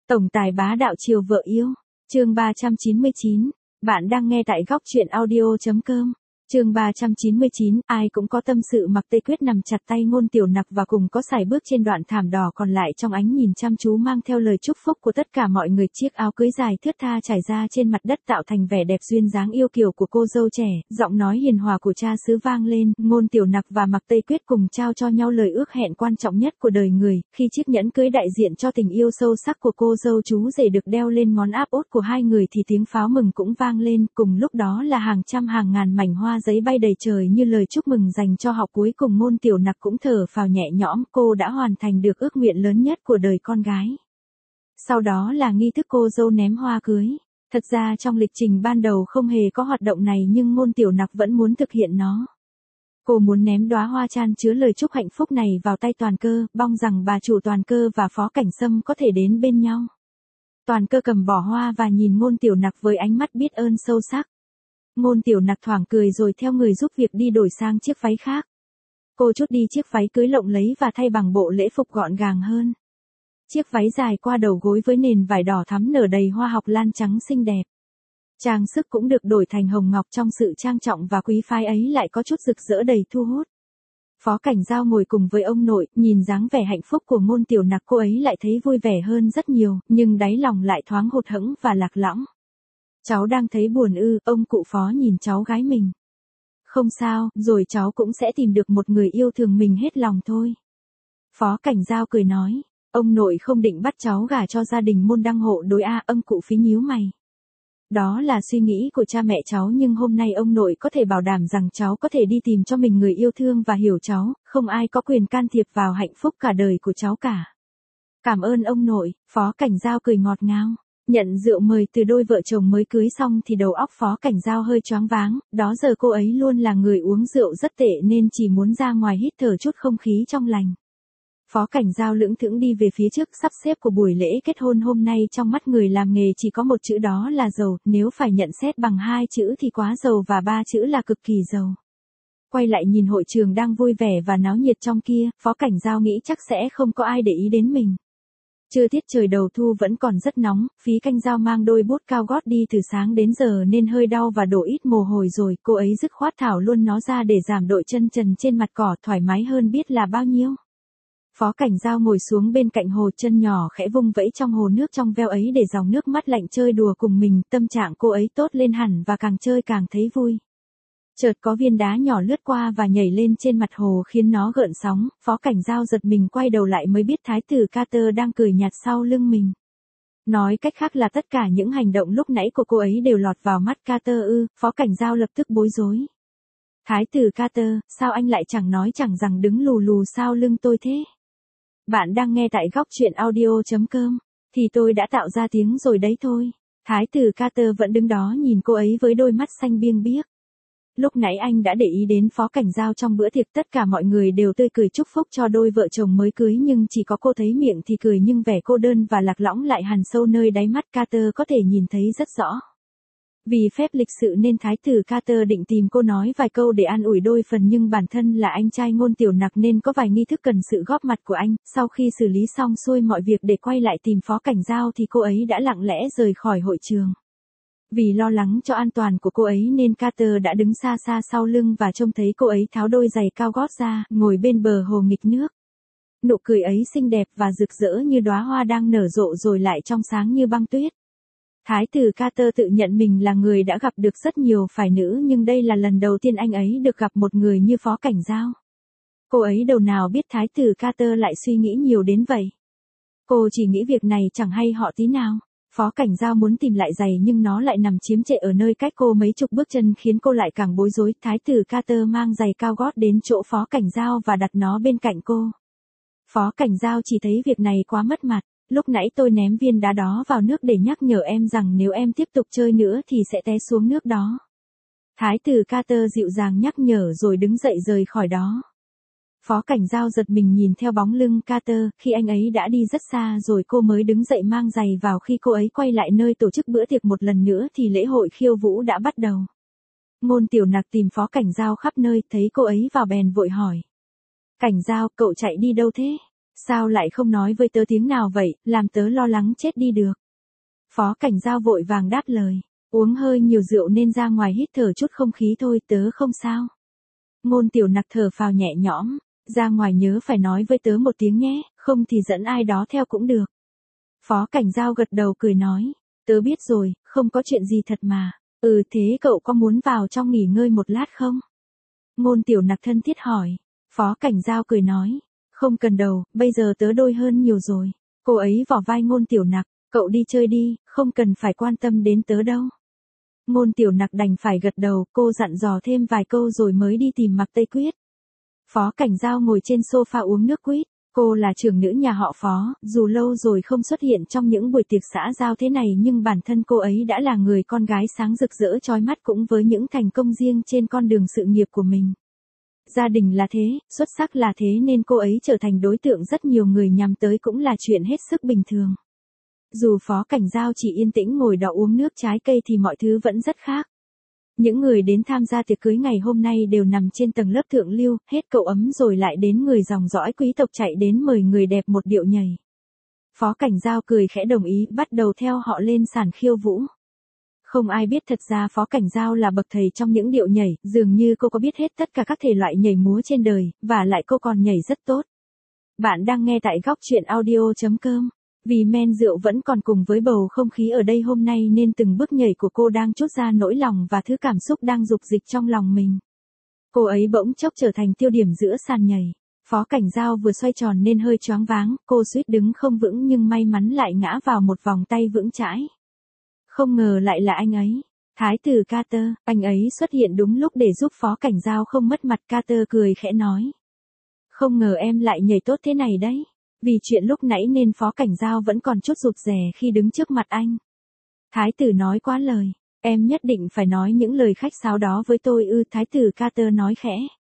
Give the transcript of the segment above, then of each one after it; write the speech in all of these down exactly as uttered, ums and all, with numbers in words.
Tổng tài bá đạo chiều vợ yêu, chương ba trăm chín mươi chín, bạn đang nghe tại góc truyện audio chấm com. Chương ba trăm chín mươi chín, ai cũng có tâm sự mặc Tây Quyết nằm chặt tay Ngôn Tiểu Nặc và cùng có sải bước trên đoạn thảm đỏ còn lại trong ánh nhìn chăm chú mang theo lời chúc phúc của tất cả mọi người. Chiếc áo cưới dài thướt tha trải ra trên mặt đất tạo thành vẻ đẹp duyên dáng yêu kiều của cô dâu trẻ, giọng nói hiền hòa của cha xứ vang lên, Ngôn Tiểu Nặc và mặc Tây Quyết cùng trao cho nhau lời ước hẹn quan trọng nhất của đời người, khi chiếc nhẫn cưới đại diện cho tình yêu sâu sắc của cô dâu chú rể được đeo lên ngón áp út của hai người thì tiếng pháo mừng cũng vang lên, cùng lúc đó là hàng trăm hàng ngàn mảnh hoa giấy bay đầy trời như lời chúc mừng dành cho họ. Cuối cùng Ngôn Tiểu Nặc cũng thở phào nhẹ nhõm, cô đã hoàn thành được ước nguyện lớn nhất của đời con gái. Sau đó là nghi thức cô dâu ném hoa cưới. Thật ra trong lịch trình ban đầu không hề có hoạt động này nhưng Ngôn Tiểu Nặc vẫn muốn thực hiện nó. Cô muốn ném đóa hoa chan chứa lời chúc hạnh phúc này vào tay Toàn Cơ, mong rằng bà chủ Toàn Cơ và Phó Cảnh Sâm có thể đến bên nhau. Toàn Cơ cầm bỏ hoa và nhìn Ngôn Tiểu Nặc với ánh mắt biết ơn sâu sắc. Ngôn Tiểu Nặc thoảng cười rồi theo người giúp việc đi đổi sang chiếc váy khác. Cô trút đi chiếc váy cưới lộng lẫy và thay bằng bộ lễ phục gọn gàng hơn. Chiếc váy dài qua đầu gối với nền vải đỏ thắm nở đầy hoa học lan trắng xinh đẹp. Trang sức cũng được đổi thành hồng ngọc, trong sự trang trọng và quý phái ấy lại có chút rực rỡ đầy thu hút. Phó Cảnh Dao ngồi cùng với ông nội, nhìn dáng vẻ hạnh phúc của Ngôn Tiểu Nặc cô ấy lại thấy vui vẻ hơn rất nhiều, nhưng đáy lòng lại thoáng hụt hẫng và lạc lõng. Cháu đang thấy buồn ư? Ông cụ Phó nhìn cháu gái mình. Không sao, rồi cháu cũng sẽ tìm được một người yêu thương mình hết lòng thôi. Phó Cảnh Dao cười nói, ông nội không định bắt cháu gả cho gia đình môn đăng hộ đối a. Ông cụ Phí nhíu mày. Đó là suy nghĩ của cha mẹ cháu nhưng hôm nay ông nội có thể bảo đảm rằng cháu có thể đi tìm cho mình người yêu thương và hiểu cháu, không ai có quyền can thiệp vào hạnh phúc cả đời của cháu cả. Cảm ơn ông nội. Phó Cảnh Dao cười ngọt ngào. Nhận rượu mời từ đôi vợ chồng mới cưới xong thì đầu óc Phó Cảnh Dao hơi choáng váng, đó giờ cô ấy luôn là người uống rượu rất tệ nên chỉ muốn ra ngoài hít thở chút không khí trong lành. Phó Cảnh Dao lững thững đi về phía trước sắp xếp của buổi lễ kết hôn hôm nay. Trong mắt người làm nghề chỉ có một chữ, đó là giàu, nếu phải nhận xét bằng hai chữ thì quá giàu và ba chữ là cực kỳ giàu. Quay lại nhìn hội trường đang vui vẻ và náo nhiệt trong kia, Phó Cảnh Dao nghĩ chắc sẽ không có ai để ý đến mình. Chưa tiết trời đầu thu vẫn còn rất nóng, Phí Canh Dao mang đôi bút cao gót đi từ sáng đến giờ nên hơi đau và đổ ít mồ hôi rồi, cô ấy dứt khoát tháo luôn nó ra để giảm đội chân trần trên mặt cỏ, thoải mái hơn biết là bao nhiêu. Phó Cảnh Dao ngồi xuống bên cạnh hồ, chân nhỏ khẽ vung vẫy trong hồ nước trong veo ấy để dòng nước mắt lạnh chơi đùa cùng mình, tâm trạng cô ấy tốt lên hẳn và càng chơi càng thấy vui. Chợt có viên đá nhỏ lướt qua và nhảy lên trên mặt hồ khiến nó gợn sóng, Phó Cảnh Dao giật mình quay đầu lại mới biết Thái tử Carter đang cười nhạt sau lưng mình. Nói cách khác là tất cả những hành động lúc nãy của cô ấy đều lọt vào mắt Carter ư? Phó Cảnh Dao lập tức bối rối. Thái tử Carter, sao anh lại chẳng nói chẳng rằng đứng lù lù sau lưng tôi thế? Bạn đang nghe tại góc truyện audio chấm com, thì tôi đã tạo ra tiếng rồi đấy thôi. Thái tử Carter vẫn đứng đó nhìn cô ấy với đôi mắt xanh biêng biếc. Lúc nãy anh đã để ý đến Phó Cảnh Dao trong bữa tiệc, tất cả mọi người đều tươi cười chúc phúc cho đôi vợ chồng mới cưới nhưng chỉ có cô thấy miệng thì cười nhưng vẻ cô đơn và lạc lõng lại hằn sâu nơi đáy mắt. Carter có thể nhìn thấy rất rõ. Vì phép lịch sự nên Thái tử Carter định tìm cô nói vài câu để an ủi đôi phần nhưng bản thân là anh trai Ngôn Tiểu Nặc nên có vài nghi thức cần sự góp mặt của anh. Sau khi xử lý xong xuôi mọi việc để quay lại tìm Phó Cảnh Dao thì cô ấy đã lặng lẽ rời khỏi hội trường. Vì lo lắng cho an toàn của cô ấy nên Carter đã đứng xa xa sau lưng và trông thấy cô ấy tháo đôi giày cao gót ra, ngồi bên bờ hồ nghịch nước. Nụ cười ấy xinh đẹp và rực rỡ như đóa hoa đang nở rộ rồi lại trong sáng như băng tuyết. Thái tử Carter tự nhận mình là người đã gặp được rất nhiều phái nữ nhưng đây là lần đầu tiên anh ấy được gặp một người như Phó Cảnh Dao. Cô ấy đâu nào biết Thái tử Carter lại suy nghĩ nhiều đến vậy. Cô chỉ nghĩ việc này chẳng hay họ tí nào. Phó Cảnh Dao muốn tìm lại giày nhưng nó lại nằm chiếm trệ ở nơi cách cô mấy chục bước chân khiến cô lại càng bối rối. Thái tử Carter mang giày cao gót đến chỗ Phó Cảnh Dao và đặt nó bên cạnh cô. Phó Cảnh Dao chỉ thấy việc này quá mất mặt. Lúc nãy tôi ném viên đá đó vào nước để nhắc nhở em rằng nếu em tiếp tục chơi nữa thì sẽ té xuống nước đó. Thái tử Carter dịu dàng nhắc nhở rồi đứng dậy rời khỏi đó. Phó Cảnh Dao giật mình nhìn theo bóng lưng Carter, khi anh ấy đã đi rất xa rồi cô mới đứng dậy mang giày vào. Khi cô ấy quay lại nơi tổ chức bữa tiệc một lần nữa thì lễ hội khiêu vũ đã bắt đầu. Ngôn Tiểu Nặc tìm Phó Cảnh Dao khắp nơi, thấy cô ấy vào bèn vội hỏi. Cảnh Dao, cậu chạy đi đâu thế? Sao lại không nói với tớ tiếng nào vậy, làm tớ lo lắng chết đi được. Phó Cảnh Giao vội vàng đáp lời. Uống hơi nhiều rượu nên ra ngoài hít thở chút không khí thôi, tớ không sao. Ngôn Tiểu Nặc thở phào nhẹ nhõm. Ra ngoài nhớ phải nói với tớ một tiếng nhé, không thì dẫn ai đó theo cũng được. Phó Cảnh Giao gật đầu cười nói. Tớ biết rồi, không có chuyện gì thật mà. Ừ thế cậu có muốn vào trong nghỉ ngơi một lát không? Ngôn Tiểu Nặc thân thiết hỏi. Phó Cảnh Giao cười nói. Không cần đâu, bây giờ tớ đôi hơn nhiều rồi. Cô ấy vỏ vai Ngôn Tiểu Nặc. Cậu đi chơi đi, không cần phải quan tâm đến tớ đâu. Ngôn Tiểu Nặc đành phải gật đầu, cô dặn dò thêm vài câu rồi mới đi tìm Mạc Tây Quyết. Phó Cảnh Giao ngồi trên sofa uống nước quýt. Cô là trưởng nữ nhà họ Phó, dù lâu rồi không xuất hiện trong những buổi tiệc xã giao thế này nhưng bản thân cô ấy đã là người con gái sáng rực rỡ chói mắt cũng với những thành công riêng trên con đường sự nghiệp của mình. Gia đình là thế, xuất sắc là thế nên cô ấy trở thành đối tượng rất nhiều người nhắm tới cũng là chuyện hết sức bình thường. Dù Phó Cảnh Giao chỉ yên tĩnh ngồi đó uống nước trái cây thì mọi thứ vẫn rất khác. Những người đến tham gia tiệc cưới ngày hôm nay đều nằm trên tầng lớp thượng lưu, hết cậu ấm rồi lại đến người dòng dõi quý tộc chạy đến mời người đẹp một điệu nhảy. Phó Cảnh Giao cười khẽ đồng ý, bắt đầu theo họ lên sàn khiêu vũ. Không ai biết thật ra Phó Cảnh Giao là bậc thầy trong những điệu nhảy, dường như cô có biết hết tất cả các thể loại nhảy múa trên đời, và lại cô còn nhảy rất tốt. Bạn đang nghe tại góc truyện audio chấm com. Vì men rượu vẫn còn cùng với bầu không khí ở đây hôm nay nên từng bước nhảy của cô đang trút ra nỗi lòng và thứ cảm xúc đang dục dịch trong lòng mình. Cô ấy bỗng chốc trở thành tiêu điểm giữa sàn nhảy. Phó Cảnh Giao vừa xoay tròn nên hơi choáng váng, cô suýt đứng không vững nhưng may mắn lại ngã vào một vòng tay vững chãi. Không ngờ lại là anh ấy. Thái tử Carter, anh ấy xuất hiện đúng lúc để giúp Phó Cảnh Giao không mất mặt. Carter cười khẽ nói. Không ngờ em lại nhảy tốt thế này đấy. Vì chuyện lúc nãy nên Phó Cảnh Giao vẫn còn chút rụt rè khi đứng trước mặt anh. Thái tử nói quá lời. Em nhất định phải nói những lời khách sáo đó với tôi ư? Thái tử Carter nói khẽ.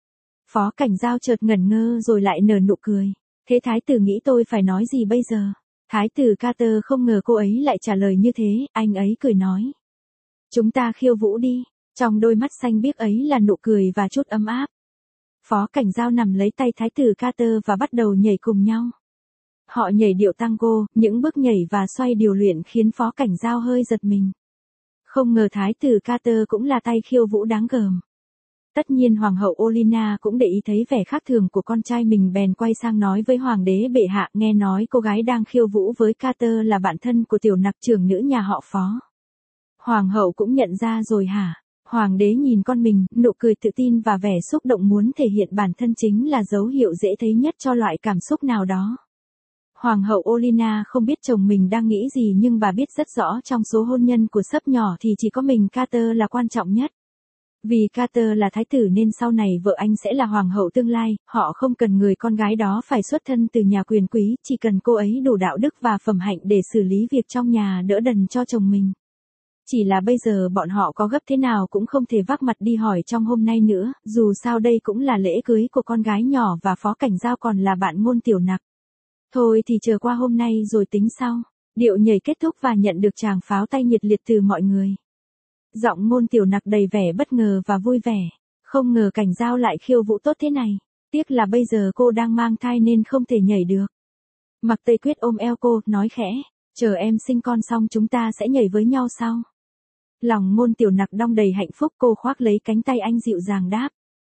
Phó Cảnh Giao chợt ngẩn ngơ rồi lại nở nụ cười. Thế thái tử nghĩ tôi phải nói gì bây giờ? Thái tử Carter không ngờ cô ấy lại trả lời như thế, anh ấy cười nói. Chúng ta khiêu vũ đi. Trong đôi mắt xanh biếc ấy là nụ cười và chút ấm áp. Phó Cảnh Giao nằm lấy tay thái tử Carter và bắt đầu nhảy cùng nhau. Họ nhảy điệu tango, những bước nhảy và xoay điều luyện khiến Phó Cảnh Giao hơi giật mình. Không ngờ thái tử Carter cũng là tay khiêu vũ đáng gờm. Tất nhiên Hoàng hậu Olenna cũng để ý thấy vẻ khác thường của con trai mình bèn quay sang nói với Hoàng đế bệ hạ, nghe nói cô gái đang khiêu vũ với Carter là bạn thân của Tiểu Nặc trưởng nữ nhà họ Phó. Hoàng hậu cũng nhận ra rồi hả? Hoàng đế nhìn con mình, nụ cười tự tin và vẻ xúc động muốn thể hiện bản thân chính là dấu hiệu dễ thấy nhất cho loại cảm xúc nào đó. Hoàng hậu Olenna không biết chồng mình đang nghĩ gì nhưng bà biết rất rõ trong số hôn nhân của sấp nhỏ thì chỉ có mình Carter là quan trọng nhất. Vì Carter là thái tử nên sau này vợ anh sẽ là hoàng hậu tương lai, họ không cần người con gái đó phải xuất thân từ nhà quyền quý, chỉ cần cô ấy đủ đạo đức và phẩm hạnh để xử lý việc trong nhà đỡ đần cho chồng mình. Chỉ là bây giờ bọn họ có gấp thế nào cũng không thể vác mặt đi hỏi trong hôm nay nữa, dù sao đây cũng là lễ cưới của con gái nhỏ và Phó Cảnh Giao còn là bạn Ngôn Tiểu Nặc. Thôi thì chờ qua hôm nay rồi tính sau. Điệu nhảy kết thúc và nhận được tràng pháo tay nhiệt liệt từ mọi người. Giọng Ngôn Tiểu Nặc đầy vẻ bất ngờ và vui vẻ. Không ngờ Cảnh Giao lại khiêu vũ tốt thế này. Tiếc là bây giờ cô đang mang thai nên không thể nhảy được. Mạc Tây Quyết ôm eo cô, nói khẽ. Chờ em sinh con xong chúng ta sẽ nhảy với nhau sau. Lòng Ngôn Tiểu Nặc đong đầy hạnh phúc, cô khoác lấy cánh tay anh dịu dàng đáp.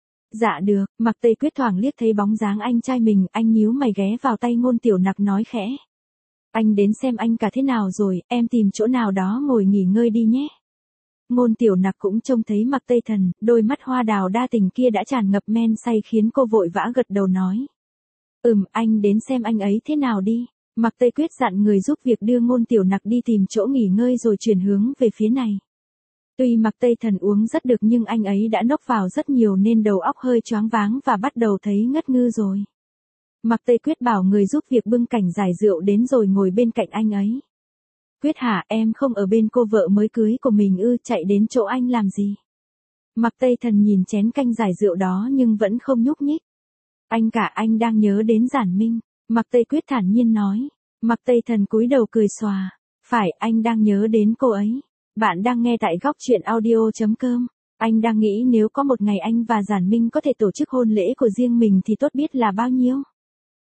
Dạ được. Mạc Tây Quyết thoảng liếc thấy bóng dáng anh trai mình, anh nhíu mày ghé vào tay Ngôn Tiểu Nặc nói khẽ. Anh đến xem anh cả thế nào rồi, em tìm chỗ nào đó ngồi nghỉ ngơi đi nhé. Ngôn Tiểu Nặc cũng trông thấy Mạc Tây Thần, đôi mắt hoa đào đa tình kia đã tràn ngập men say khiến cô vội vã gật đầu nói. Ừm, anh đến xem anh ấy thế nào đi. Mạc Tây Quyết dặn người giúp việc đưa Ngôn Tiểu Nặc đi tìm chỗ nghỉ ngơi rồi chuyển hướng về phía này. Tuy Mạc Tây Thần uống rất được nhưng anh ấy đã nốc vào rất nhiều nên đầu óc hơi choáng váng và bắt đầu thấy ngất ngư rồi. Mạc Tây Quyết bảo người giúp việc bưng cảnh giải rượu đến rồi ngồi bên cạnh anh ấy. Quyết hả, em không ở bên cô vợ mới cưới của mình ư, chạy đến chỗ anh làm gì? Mạc Tây Thần nhìn chén canh giải rượu đó nhưng vẫn không nhúc nhích. Anh cả anh đang nhớ đến Giản Minh. Mạc Tây Quyết thản nhiên nói. Mạc Tây Thần cúi đầu cười xòa. Phải, anh đang nhớ đến cô ấy. Bạn đang nghe tại góc truyện audio chấm com. Anh đang nghĩ nếu có một ngày anh và Giản Minh có thể tổ chức hôn lễ của riêng mình thì tốt biết là bao nhiêu.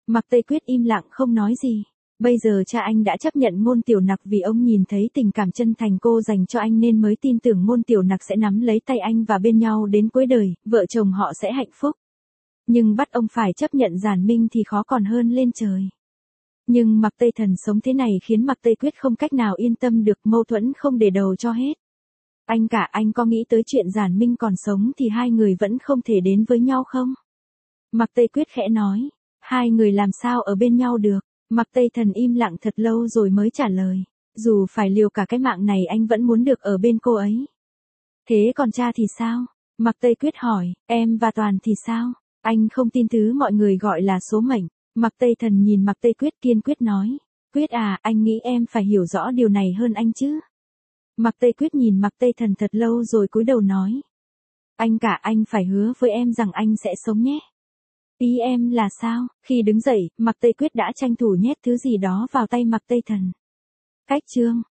Mạc Tây Quyết im lặng không nói gì. Bây giờ cha anh đã chấp nhận Ngôn Tiểu Nặc vì ông nhìn thấy tình cảm chân thành cô dành cho anh nên mới tin tưởng Ngôn Tiểu Nặc sẽ nắm lấy tay anh và bên nhau đến cuối đời, vợ chồng họ sẽ hạnh phúc. Nhưng bắt ông phải chấp nhận Giản Minh thì khó còn hơn lên trời. Nhưng Mạc Tây Thần sống thế này khiến Mạc Tây Quyết không cách nào yên tâm được, mâu thuẫn không để đầu cho hết. Anh cả, anh có nghĩ tới chuyện Giản Minh còn sống thì hai người vẫn không thể đến với nhau không? Mạc Tây Quyết khẽ nói, hai người làm sao ở bên nhau được? Mạc Tây Thần im lặng thật lâu rồi mới trả lời, dù phải liều cả cái mạng này anh vẫn muốn được ở bên cô ấy. Thế còn cha thì sao? Mạc Tây Quyết hỏi, em và Toàn thì sao? Anh không tin thứ mọi người gọi là số mệnh. Mạc Tây Thần nhìn Mạc Tây Quyết kiên quyết nói, Quyết à, anh nghĩ em phải hiểu rõ điều này hơn anh chứ. Mạc Tây Quyết nhìn Mạc Tây Thần thật lâu rồi cúi đầu nói, anh cả, anh phải hứa với em rằng anh sẽ sống nhé. Ý em là sao? Khi đứng dậy, Mạc Tây Quyết đã tranh thủ nhét thứ gì đó vào tay Mạc Tây Thần. Cách chương